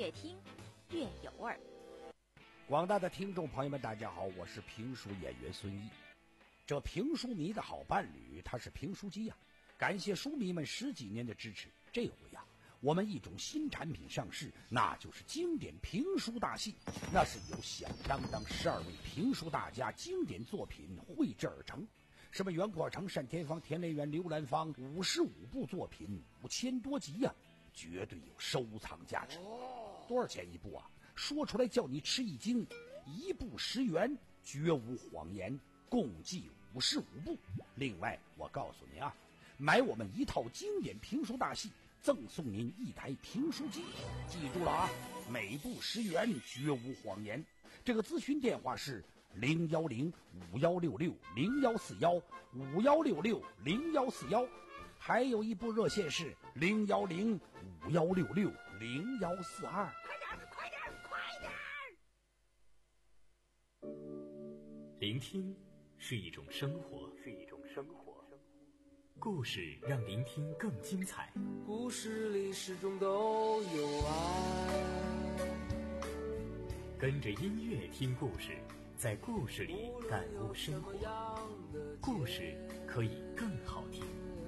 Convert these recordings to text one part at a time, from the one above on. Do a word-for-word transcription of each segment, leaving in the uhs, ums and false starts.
越听越有味儿。 广大的听众朋友们，大家好，我是评书演员孙一。这评书迷的好伴侣，他是评书机呀、啊！感谢书迷们十几年的支持。这回呀、啊，我们一种新产品上市，那就是经典评书大戏。那是由响当当十二位评书大家经典作品绘制而成。什么袁阔成、单田芳、田连元、刘兰芳，五十五部作品，五千多集呀、啊，绝对有收藏价值。多少钱一部啊？说出来叫你吃一惊，一部十元，绝无谎言，共计五十五部。另外，我告诉你啊，买我们一套经典评书大戏，赠送您一台评书机。记住了啊，每部十元，绝无谎言。这个咨询电话是零幺零五幺六六零幺四幺五幺六六零幺四幺，还有一部热线是零幺零五幺六六零幺四二。快点，快点，快点！ 聆听是一种生活，是一种生活。故事让聆听更精彩。 故事里始终都有爱。 跟着音乐听故事，在故事里感悟生活。故事可以更好听。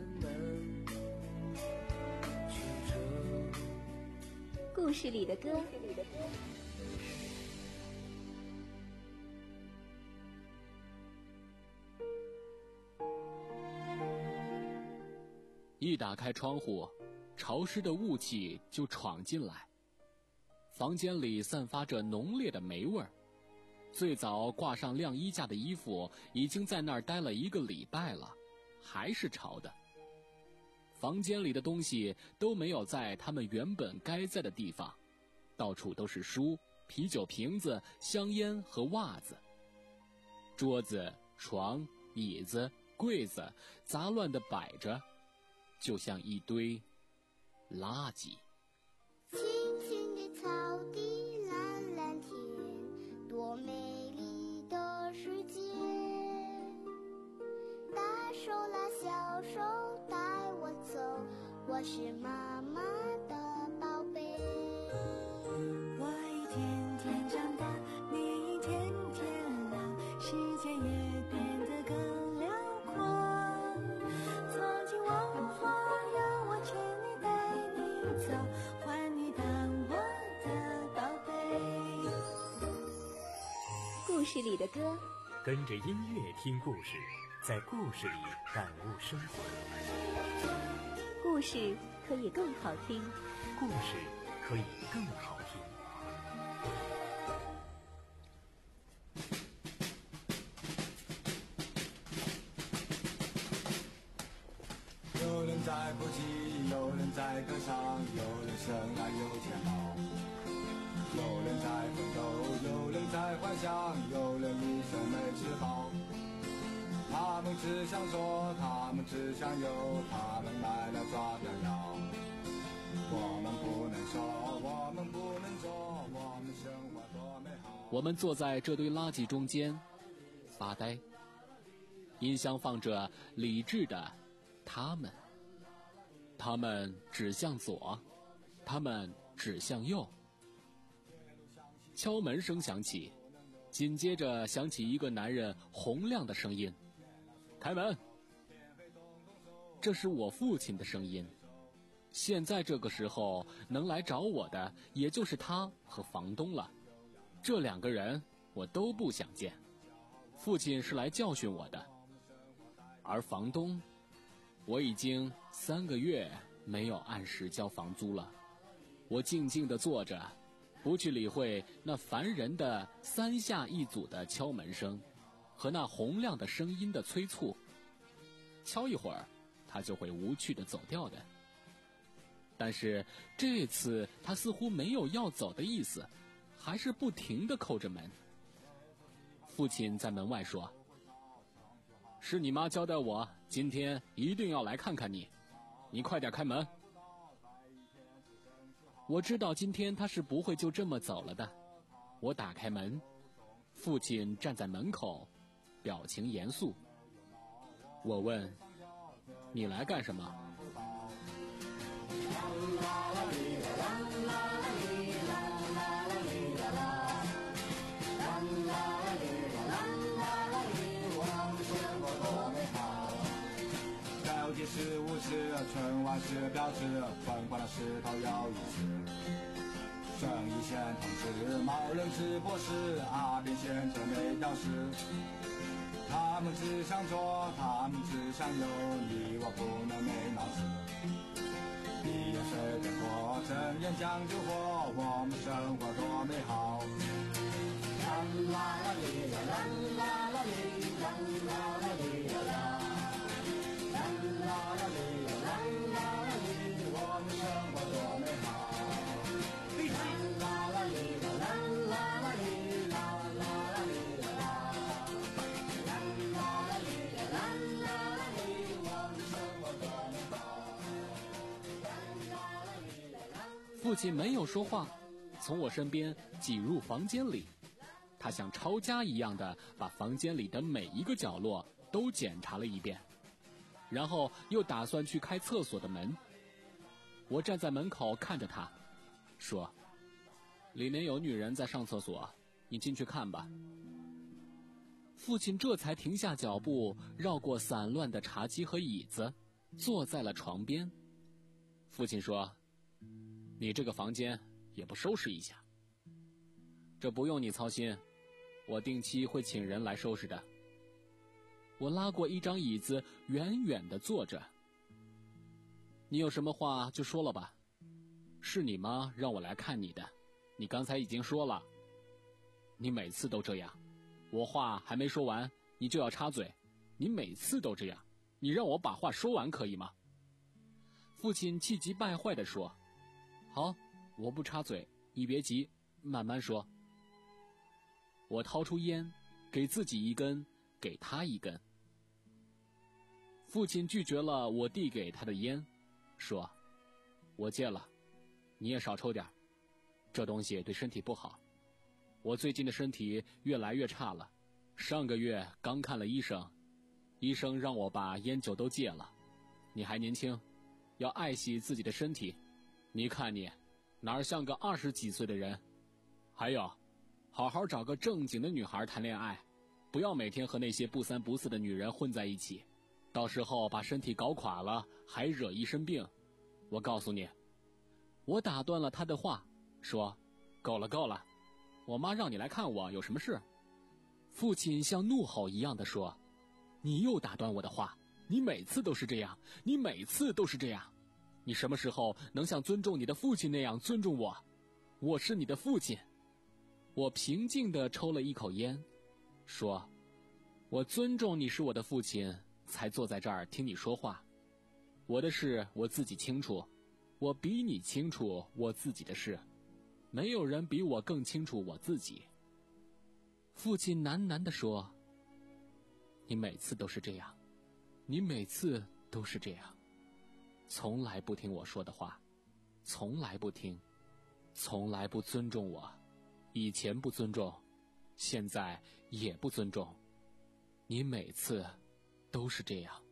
故事里的歌。 一打开窗户，潮湿的雾气就闯进来。房间里散发着浓烈的霉味儿，最早挂上晾衣架的衣服已经在那儿待了一个礼拜了，还是潮的。房间里的东西都没有在他们原本该在的地方，到处都是书、啤酒瓶子、香烟和袜子。桌子、床、椅子、柜子杂乱地摆着，就像一堆垃圾。 青青的草地，蓝蓝天，多美丽的世界。大手拉小手带我走，我是妈妈的宝贝。 我一天天长大，你一天天老，世界也变得更辽阔。从今往后让我牵你带你走，还你当我的宝贝。 故事里的歌， 跟着音乐听故事，在故事里感悟生活。 故事可以更好听。 故事可以更好听。 有人在哭泣，有人在歌唱，有人深爱有煎熬，有人在奋斗，有人在幻想，有人一生没吃饱。他们只想说，他们只想有，他们来了抓掉药。我们不能说，我们不能做，我们生活多美好。 我们坐在这堆垃圾中间发呆，音箱放着理智的他们，他们指向左，他们指向右。敲门声响起，紧接着响起一个男人洪亮的声音：开门！这是我父亲的声音。现在这个时候能来找我的也就是他和房东了，这两个人我都不想见。父亲是来教训我的，而房东，我已经三个月没有按时交房租了。我静静地坐着，不去理会那烦人的三下一组的敲门声和那洪亮的声音的催促。敲一会儿他就会无趣地走掉的。但是这次他似乎没有要走的意思，还是不停地叩着门。父亲在门外说：是你妈交代我今天一定要来看看你，你快点开门。我知道今天他是不会就这么走了的。我打开门，父亲站在门口，表情严肃。我问：你来干什么？啦啦啦啦啦啦啦是标志，疯狂的石头有意思。生意线同志，毛人直博士，阿扁先生没屌丝。他们只想做，他们只想有，你我不能没脑子。闭眼随便过，睁眼讲究活，我们生活多美好。啦啦啦哩啦啦啦啦哩啦啦啦哩啦啦，啦啦啦哩啦啦啦啦哩，我们生活多美好。啦啦啦哩啦啦啦啦哩啦啦啦哩啦啦，啦啦啦哩啦啦啦啦哩，我们生活多美好。 父亲没有说话，从我身边挤入房间里，他像抄家一样的把房间里的每一个角落都检查了一遍，然后又打算去开厕所的门。我站在门口看着他，说：“里面有女人在上厕所，你进去看吧。”父亲这才停下脚步，绕过散乱的茶几和椅子，坐在了床边。父亲说：“你这个房间也不收拾一下。”“这不用你操心，我定期会请人来收拾的。”我拉过一张椅子，远远地坐着。“你有什么话就说了吧，是你妈让我来看你的，你刚才已经说了。你每次都这样，我话还没说完你就要插嘴，你每次都这样，你让我把话说完可以吗？”父亲气急败坏地说：“好，我不插嘴，你别急，慢慢说。”我掏出烟，给自己一根，给他一根。父亲拒绝了我递给他的烟，说：“我戒了，你也少抽点，这东西对身体不好。我最近的身体越来越差了，上个月刚看了医生，医生让我把烟酒都戒了。你还年轻，要爱惜自己的身体。你看你，哪儿像个二十几岁的人？还有，好好找个正经的女孩谈恋爱，不要每天和那些不三不四的女人混在一起，到时候把身体搞垮了，还惹一身病。我告诉你。”我打断了他的话，说：“够了够了，我妈让你来看我，有什么事？”父亲像怒吼一样的说：“你又打断我的话，你每次都是这样，你每次都是这样。你什么时候能像尊重你的父亲那样尊重我？我是你的父亲。”我平静地抽了一口烟，说：“我尊重你是我的父亲，才坐在这儿听你说话。我的事我自己清楚，我比你清楚我自己的事，没有人比我更清楚我自己。”父亲喃喃地说：“你每次都是这样，你每次都是这样，从来不听我说的话，从来不听，从来不尊重我，以前不尊重，现在也不尊重，你每次都是这样。”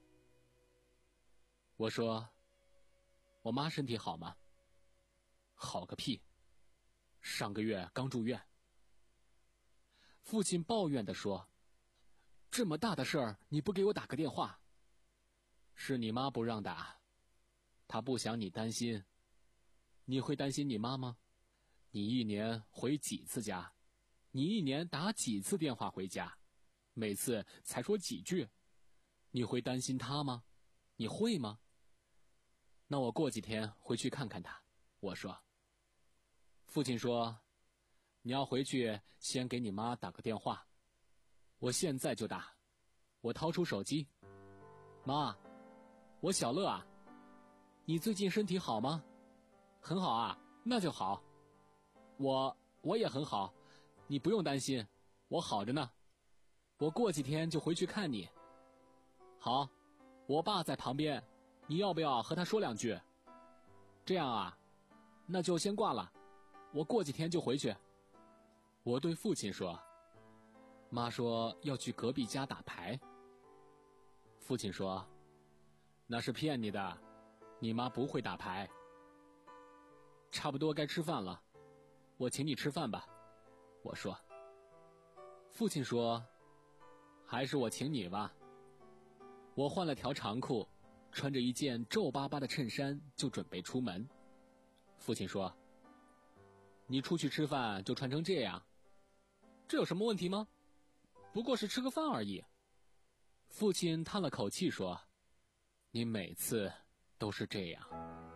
我说：“我妈身体好吗？”“好个屁，上个月刚住院。”父亲抱怨地说：“这么大的事儿你不给我打个电话？”“是你妈不让打，她不想你担心。你会担心你妈吗？你一年回几次家？你一年打几次电话回家？每次才说几句？你会担心她吗？你会吗？那我过几天回去看看她。”我说。父亲说：“你要回去先给你妈打个电话。”我现在就打。我掏出手机：“妈，我小乐啊，你最近身体好吗？”“很好啊，那就好。”“我我也很好，你不用担心，我好着呢。我过几天就回去看你。”“好，我爸在旁边，你要不要和他说两句？”“这样啊，那就先挂了，我过几天就回去。”我对父亲说：“妈说要去隔壁家打牌。”父亲说：“那是骗你的，你妈不会打牌。”差不多该吃饭了，我请你吃饭吧。我说。父亲说：“还是我请你吧。”我换了条长裤， 穿着一件皱巴巴的衬衫就准备出门。父亲说：“你出去吃饭就穿成这样，这有什么问题吗？不过是吃个饭而已。”父亲叹了口气说：“你每次都是这样。”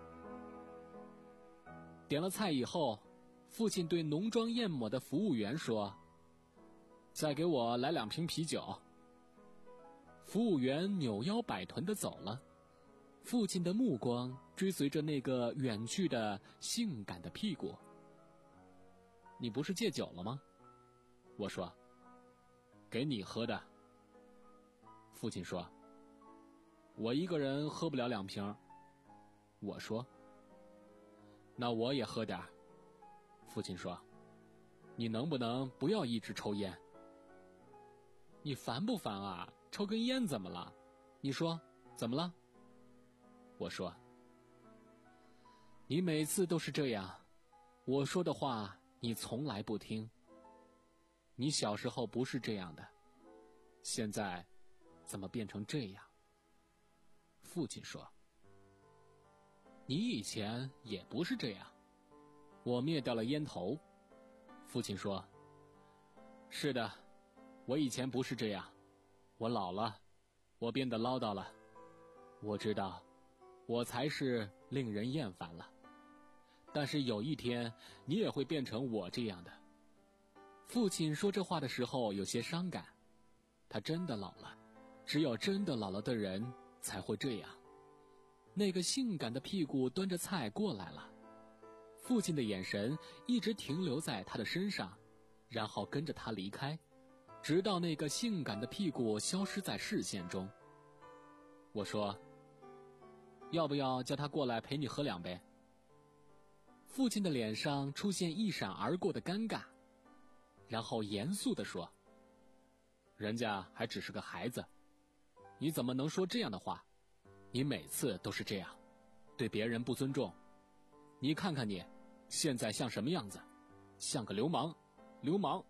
点了菜以后，父亲对浓妆艳抹的服务员说：“再给我来两瓶啤酒。”服务员扭腰摆臀地走了，父亲的目光追随着那个远去的性感的屁股。“你不是戒酒了吗？”我说。“给你喝的。”父亲说。“我一个人喝不了两瓶。”我说。“那我也喝点儿。”父亲说。“你能不能不要一直抽烟？”“你烦不烦啊？抽根烟怎么了？你说怎么了？”我说。“你每次都是这样，我说的话你从来不听。你小时候不是这样的，现在怎么变成这样？”父亲说。“你以前也不是这样。”我灭掉了烟头。父亲说。“是的，我以前不是这样，我老了，我变得唠叨了。我知道，我才是令人厌烦了。但是有一天，你也会变成我这样的。”父亲说这话的时候有些伤感，他真的老了，只有真的老了的人才会这样。那个性感的屁股端着菜过来了，父亲的眼神一直停留在他的身上，然后跟着他离开，直到那个性感的屁股消失在视线中。我说：“要不要叫他过来陪你喝两杯？”父亲的脸上出现一闪而过的尴尬，然后严肃地说：“人家还只是个孩子，你怎么能说这样的话？你每次都是这样，对别人不尊重。你看看你，现在像什么样子？像个流氓，流氓。”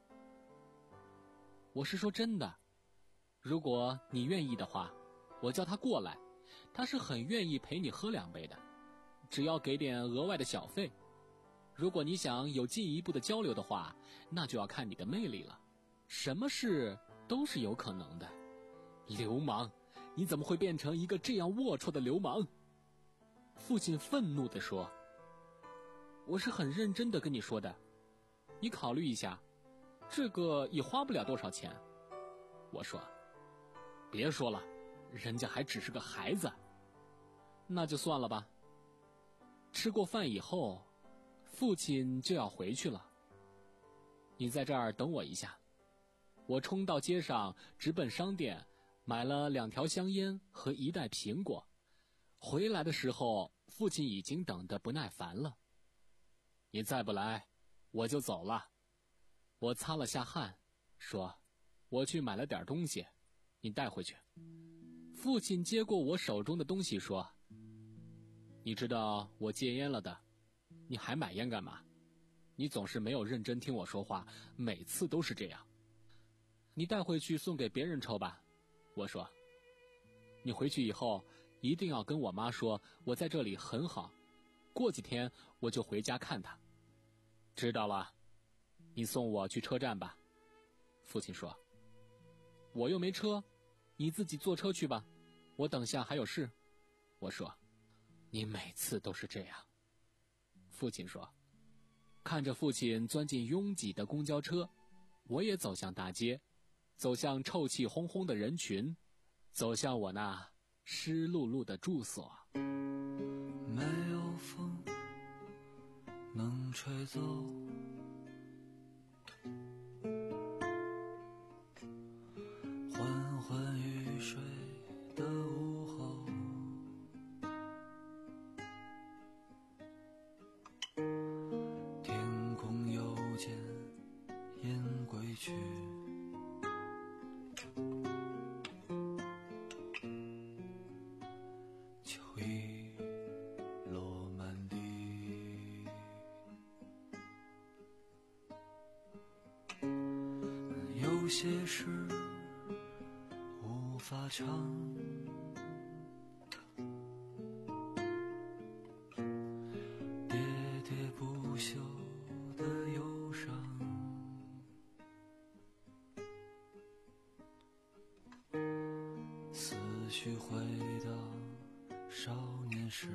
我是说真的，如果你愿意的话，我叫他过来，他是很愿意陪你喝两杯的，只要给点额外的小费。如果你想有进一步的交流的话，那就要看你的魅力了，什么事都是有可能的。流氓，你怎么会变成一个这样龌龊的流氓？父亲愤怒地说。我是很认真的跟你说的，你考虑一下，这个也花不了多少钱。我说。别说了，人家还只是个孩子。那就算了吧。吃过饭以后，父亲就要回去了。你在这儿等我一下。我冲到街上，直奔商店，买了两条香烟和一袋苹果。回来的时候，父亲已经等得不耐烦了。你再不来，我就走了。我擦了下汗，说：“我去买了点东西，你带回去。”父亲接过我手中的东西说：“你知道我戒烟了的，你还买烟干嘛？你总是没有认真听我说话，每次都是这样。你带回去送给别人抽吧。”我说：“你回去以后一定要跟我妈说我在这里很好，过几天我就回家看她。”知道了，你送我去车站吧。父亲说。我又没车，你自己坐车去吧，我等下还有事。我说。你每次都是这样。父亲说。看着父亲钻进拥挤的公交车，我也走向大街，走向臭气烘烘的人群，走向我那湿漉漉的住所。 没有风能吹走缓缓欲睡的午后，天空又见雁归去，秋意落满地。有些事无法唱， 许回到少年时，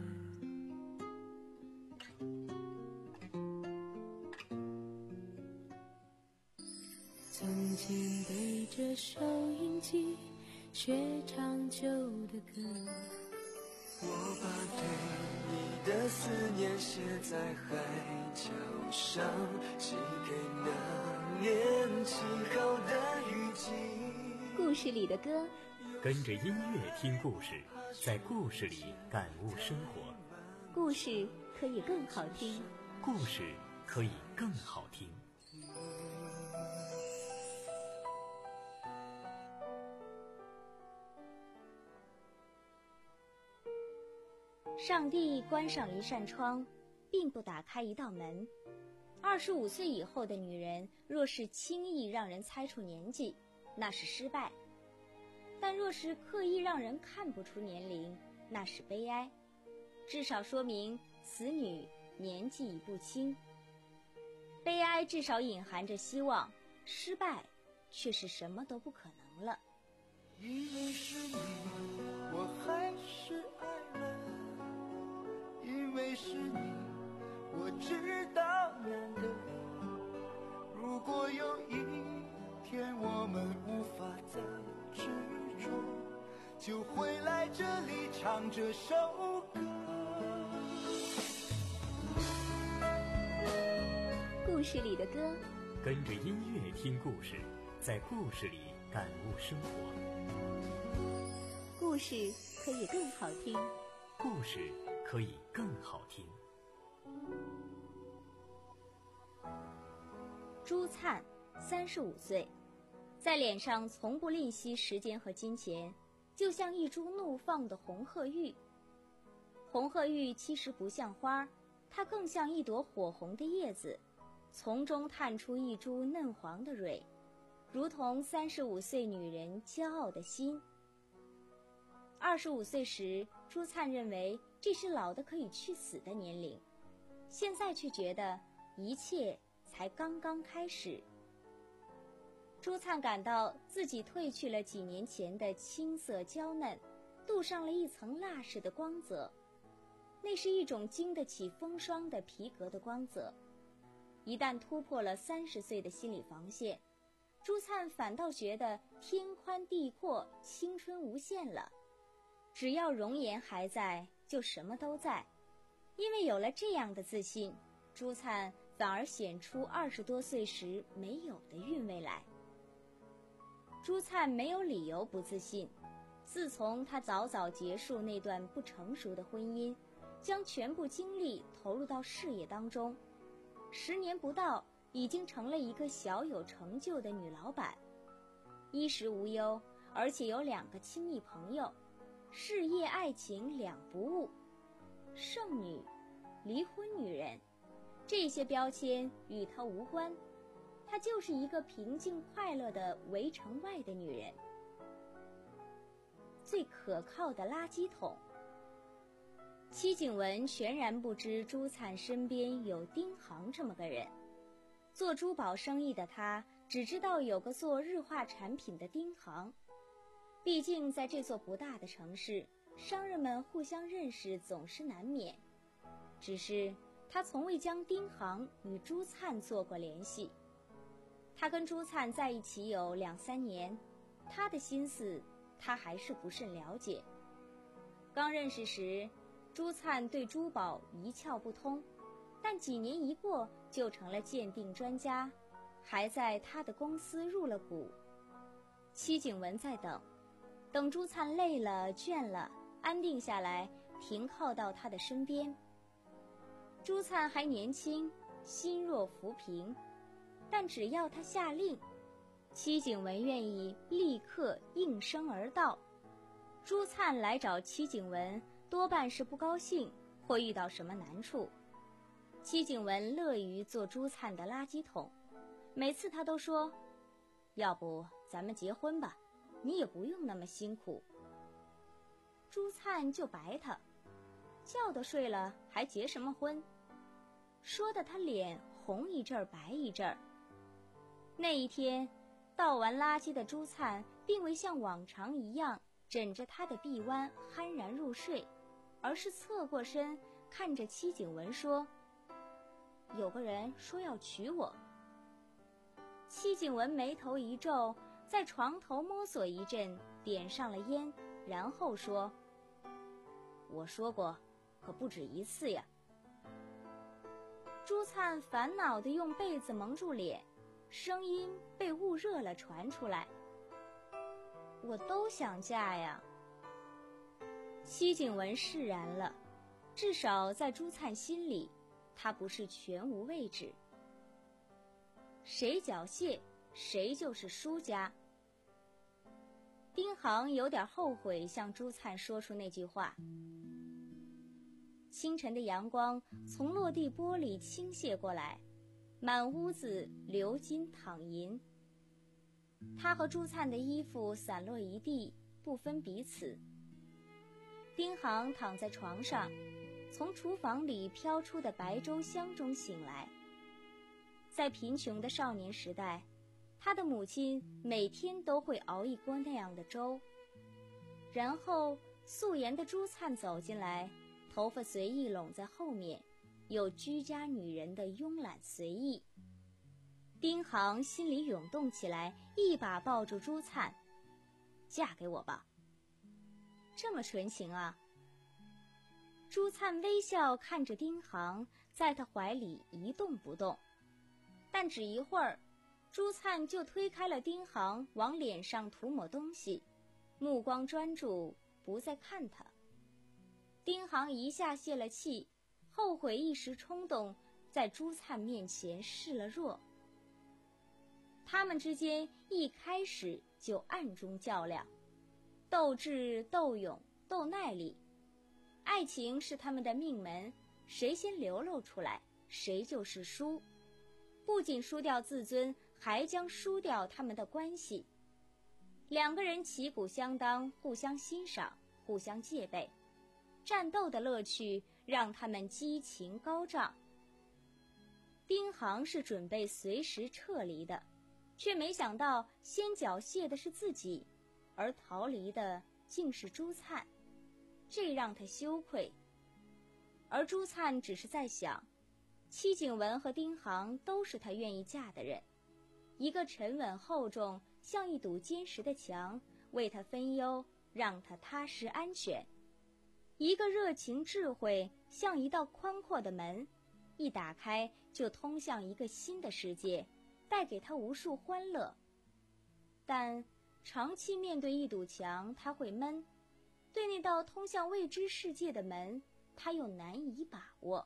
曾经对着收音机学唱旧的歌， 我把对你的思念写在海角上，寄给那年轻好的雨季。 故事里的歌， 跟着音乐听故事，在故事里感悟生活。 故事可以更好听， 故事可以更好听。 上帝关上一扇窗，并不打开一道门。二十五岁以后的女人，若是轻易让人猜出年纪，那是失败；但若是刻意让人看不出年龄，那是悲哀。至少说明此女年纪已不轻。悲哀至少隐含着希望，失败却是什么都不可能了。 因为是你，我还是爱了。因为是你，我知道难得。如果有一天我们无法再执着，就回来这里唱这首歌。 故事里的歌， 跟着音乐听故事，在故事里感悟生活。 故事可以更好听， 故事可以更好听。 朱灿，三十五岁，在脸上从不吝惜时间和金钱，就像一株怒放的红鹤玉。红鹤玉其实不像花，它更像一朵火红的叶子，从中探出一株嫩黄的蕊，如同三十五岁女人骄傲的心。二十五岁时，朱灿认为这是老得可以去死的年龄，现在却觉得一切才刚刚开始。朱灿感到自己褪去了几年前的青涩娇嫩，镀上了一层蜡似的光泽，那是一种经得起风霜的皮革的光泽。一旦突破了三十岁的心理防线，朱灿反倒觉得天宽地阔，青春无限了。只要容颜还在，就什么都在。因为有了这样的自信，朱灿反而显出二十多岁时没有的韵味来。朱灿没有理由不自信，自从他早早结束那段不成熟的婚姻，将全部精力投入到事业当中，十年不到，已经成了一个小有成就的女老板，衣食无忧，而且有两个亲密朋友，事业爱情两不误。剩女、离婚女人，这些标签与她无关，她就是一个平静快乐的围城外的女人。最可靠的垃圾桶。戚景文全然不知朱灿身边有丁航这么个人，做珠宝生意的他只知道有个做日化产品的丁航。毕竟在这座不大的城市，商人们互相认识总是难免，只是他从未将丁航与朱灿做过联系。他跟朱灿在一起有两三年，他的心思他还是不甚了解。刚认识时，朱灿对珠宝一窍不通，但几年一过就成了鉴定专家，还在他的公司入了股。戚景文在等，等朱灿累了倦了，安定下来，停靠到他的身边。朱灿还年轻，心若浮萍，但只要他下令，戚景文愿意立刻应声而到。朱灿来找戚景文，多半是不高兴或遇到什么难处。戚景文乐于做朱灿的垃圾桶，每次他都说，要不咱们结婚吧，你也不用那么辛苦。朱灿就白他，觉都睡了还结什么婚，说的他脸红一阵儿白一阵儿。那一天倒完垃圾的朱灿并未像往常一样枕着他的臂弯酣然入睡，而是侧过身看着戚景文说：有个人说要娶我。戚景文眉头一皱，在床头摸索一阵，点上了烟，然后说：我说过，可不止一次呀。朱灿烦恼地用被子蒙住脸，声音被捂热了传出来：我都想嫁呀。戚景文释然了，至少在朱灿心里，他不是全无位置。谁缴械，谁就是输家。丁航有点后悔向朱灿说出那句话。清晨的阳光从落地玻璃倾泻过来，满屋子鎏金淌银。他和朱灿的衣服散落一地，不分彼此。丁航躺在床上，从厨房里飘出的白粥香中醒来。在贫穷的少年时代，他的母亲每天都会熬一锅那样的粥。然后素颜的朱灿走进来，头发随意拢在后面，有居家女人的慵懒随意。丁航心里涌动起来，一把抱住朱灿：嫁给我吧。这么纯情啊。朱灿微笑看着丁航，在他怀里一动不动。但只一会儿，朱灿就推开了丁航，往脸上涂抹东西，目光专注，不再看他。丁航一下泄了气，后悔一时冲动，在朱灿面前示了弱。他们之间一开始就暗中较量，斗智斗勇斗耐力，爱情是他们的命门，谁先流露出来，谁就是输。不仅输掉自尊，还将输掉他们的关系。两个人旗鼓相当，互相欣赏，互相戒备，战斗的乐趣让他们激情高涨。丁航是准备随时撤离的，却没想到先缴械的是自己，而逃离的竟是朱灿，这让他羞愧。而朱灿只是在想，戚景文和丁航都是他愿意嫁的人，一个沉稳厚重，像一堵坚实的墙，为他分忧，让他踏实安全；一个热情智慧，像一道宽阔的门，一打开就通向一个新的世界，带给他无数欢乐。但长期面对一堵墙，他会闷；对那道通向未知世界的门，他又难以把握。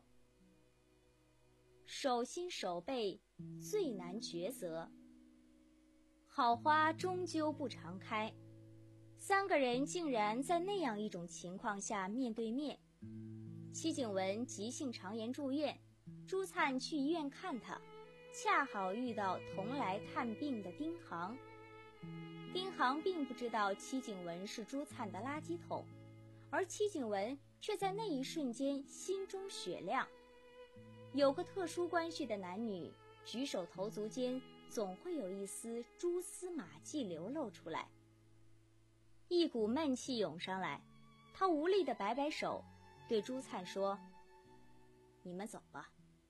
手心手背最难抉择，好花终究不常开。三个人竟然在那样一种情况下面对面。戚景文急性肠炎住院，朱灿去医院看他，恰好遇到同来探病的丁航。丁航并不知道戚景文是朱灿的垃圾桶，而戚景文却在那一瞬间心中雪亮。有个特殊关系的男女，举手投足间总会有一丝蛛丝马迹流露出来。一股闷气涌上来，他无力地摆摆手，对朱灿说：你们走吧。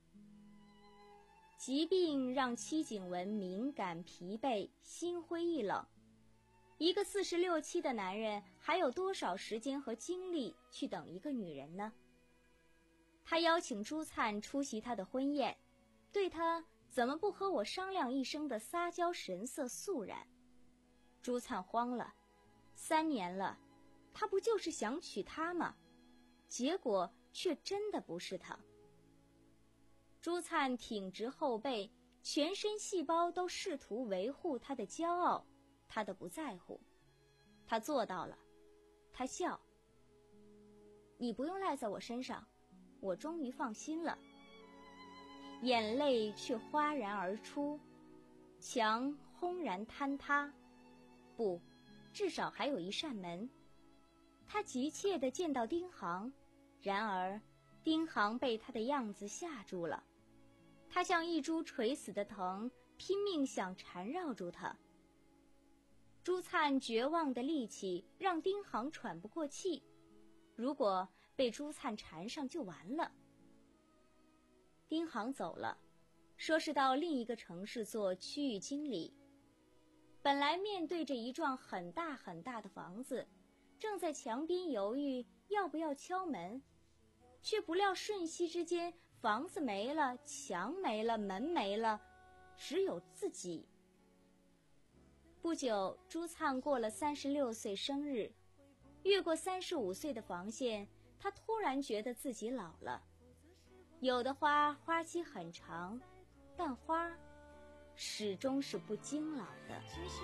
疾病让戚景文敏感疲惫，心灰意冷。一个四十六七的男人还有多少时间和精力去等一个女人呢？他邀请朱灿出席他的婚宴，对他怎么不和我商量一声的撒娇神色肃然。朱灿慌了，三年了，他不就是想娶她吗？结果却真的不是他。朱灿挺直后背，全身细胞都试图维护他的骄傲，他的不在乎。他做到了，他笑：你不用赖在我身上，我终于放心了。眼泪却哗然而出，墙轰然坍塌。不，至少还有一扇门。他急切地见到丁航，然而丁航被他的样子吓住了。他像一株垂死的藤，拼命想缠绕住他。 朱灿绝望的力气让丁航喘不过气，如果被朱灿缠上就完了。丁航走了，说是到另一个城市做区域经理。本来面对着一幢很大很大的房子，正在墙边犹豫要不要敲门，却不料瞬息之间，房子没了，墙没了，门没了，只有自己。不久，朱灿过了三十六岁生日，越过三十五岁的防线，他突然觉得自己老了。有的花花期很长，但花始终是不经老的。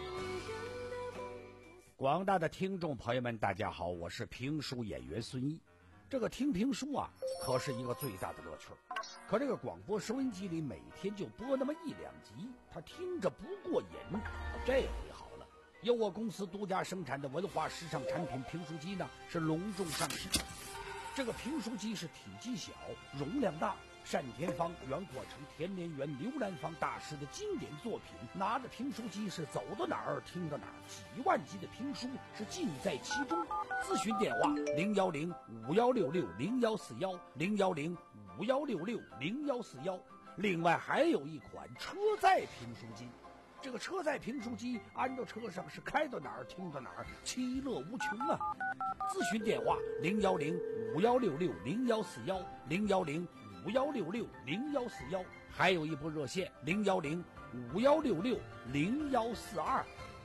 广大的听众朋友们，大家好，我是评书演员孙毅。这个听评书啊，可是一个最大的乐趣。可这个广播收音机里每天就播那么一两集，他听着不过瘾。这回好了，由我公司独家生产的文化时尚产品评书机呢，是隆重上市。这个评书机是体积小，容量大，单田芳、袁国成、田连元、刘兰芳大师的经典作品，拿着评书机是走到哪儿听到哪儿，几万集的评书是尽在其中。咨询电话零幺零五幺六六零幺四幺零幺零五幺六六零幺四幺。另外还有一款车载评书机，这个车载评书机安到车上是开到哪儿听到哪儿，其乐无穷啊！咨询电话零幺零五幺六六零幺四幺零幺零五幺六六零幺四幺，还有一部热线零幺零五幺六六零幺四二。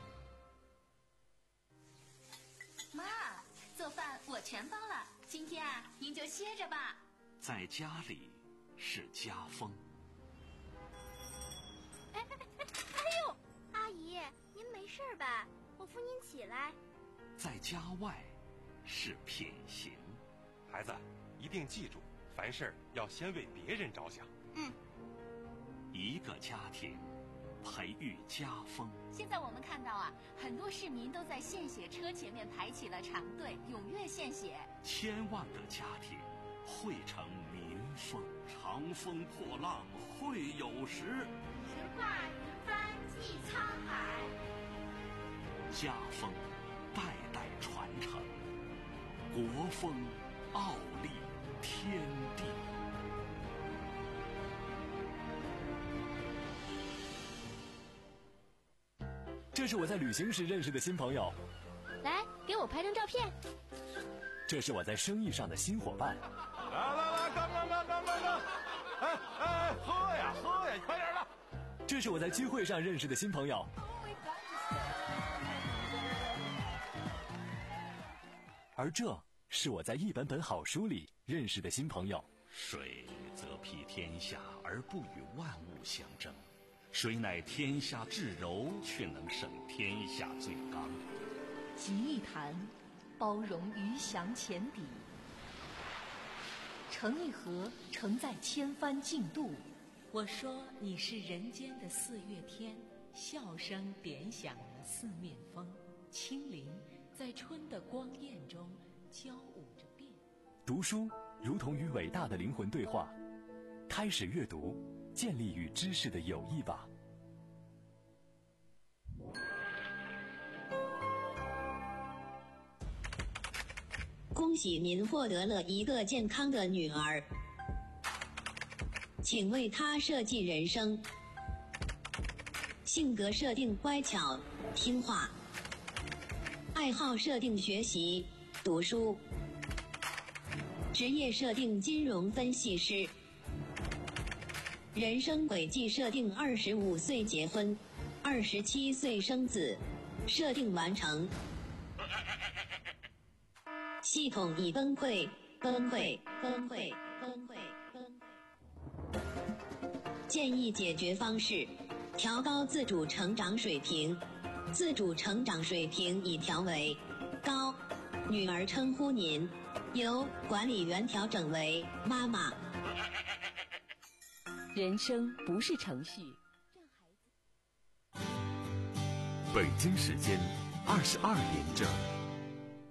妈，做饭我全包了，今天啊，您就歇着吧。 在家里是家风。 哎哎哎哎呦，阿姨，您没事吧？我扶您起来。 在家外是品行。 孩子，一定记住，凡事要先为别人着想。 嗯。 一个家庭培育家风。 现在我们看到啊，很多市民都在献血车前面排起了长队，踊跃献血。 千万个家庭汇成民风，长风破浪会有时。 直挂云帆济沧海。 家风代代传承，国风傲立天地。 这是我在旅行时认识的新朋友， 来，给我拍张照片。 这是我在生意上的新伙伴。 来来来，刚刚刚刚刚刚，哎哎，喝呀喝呀，快点的。 这是我在聚会上认识的新朋友。而这是我在一本本好书里认识的新朋友。 水则披天下而不与万物相争，水乃天下至柔，却能胜天下最刚。 集一坛，包容鱼翔浅底；盛一盒，承载千帆竞渡。 我说你是人间的四月天，笑声点响了四面风，清灵在春的光艳中交舞着变。 读书如同与伟大的灵魂对话，开始阅读，建立与知识的友谊吧。 恭喜您获得了一个健康的女儿，请为她设计人生。性格设定乖巧听话，爱好设定学习读书，职业设定金融分析师，人生轨迹设定二十五岁结婚，二十七岁生子，设定完成。系统已崩溃，崩溃，崩溃，崩溃，崩溃。建议解决方式：调高自主成长水平。自主成长水平已调为高，女儿称呼您，由管理员调整为妈妈。 人生不是程序。 北京时间二十二点整。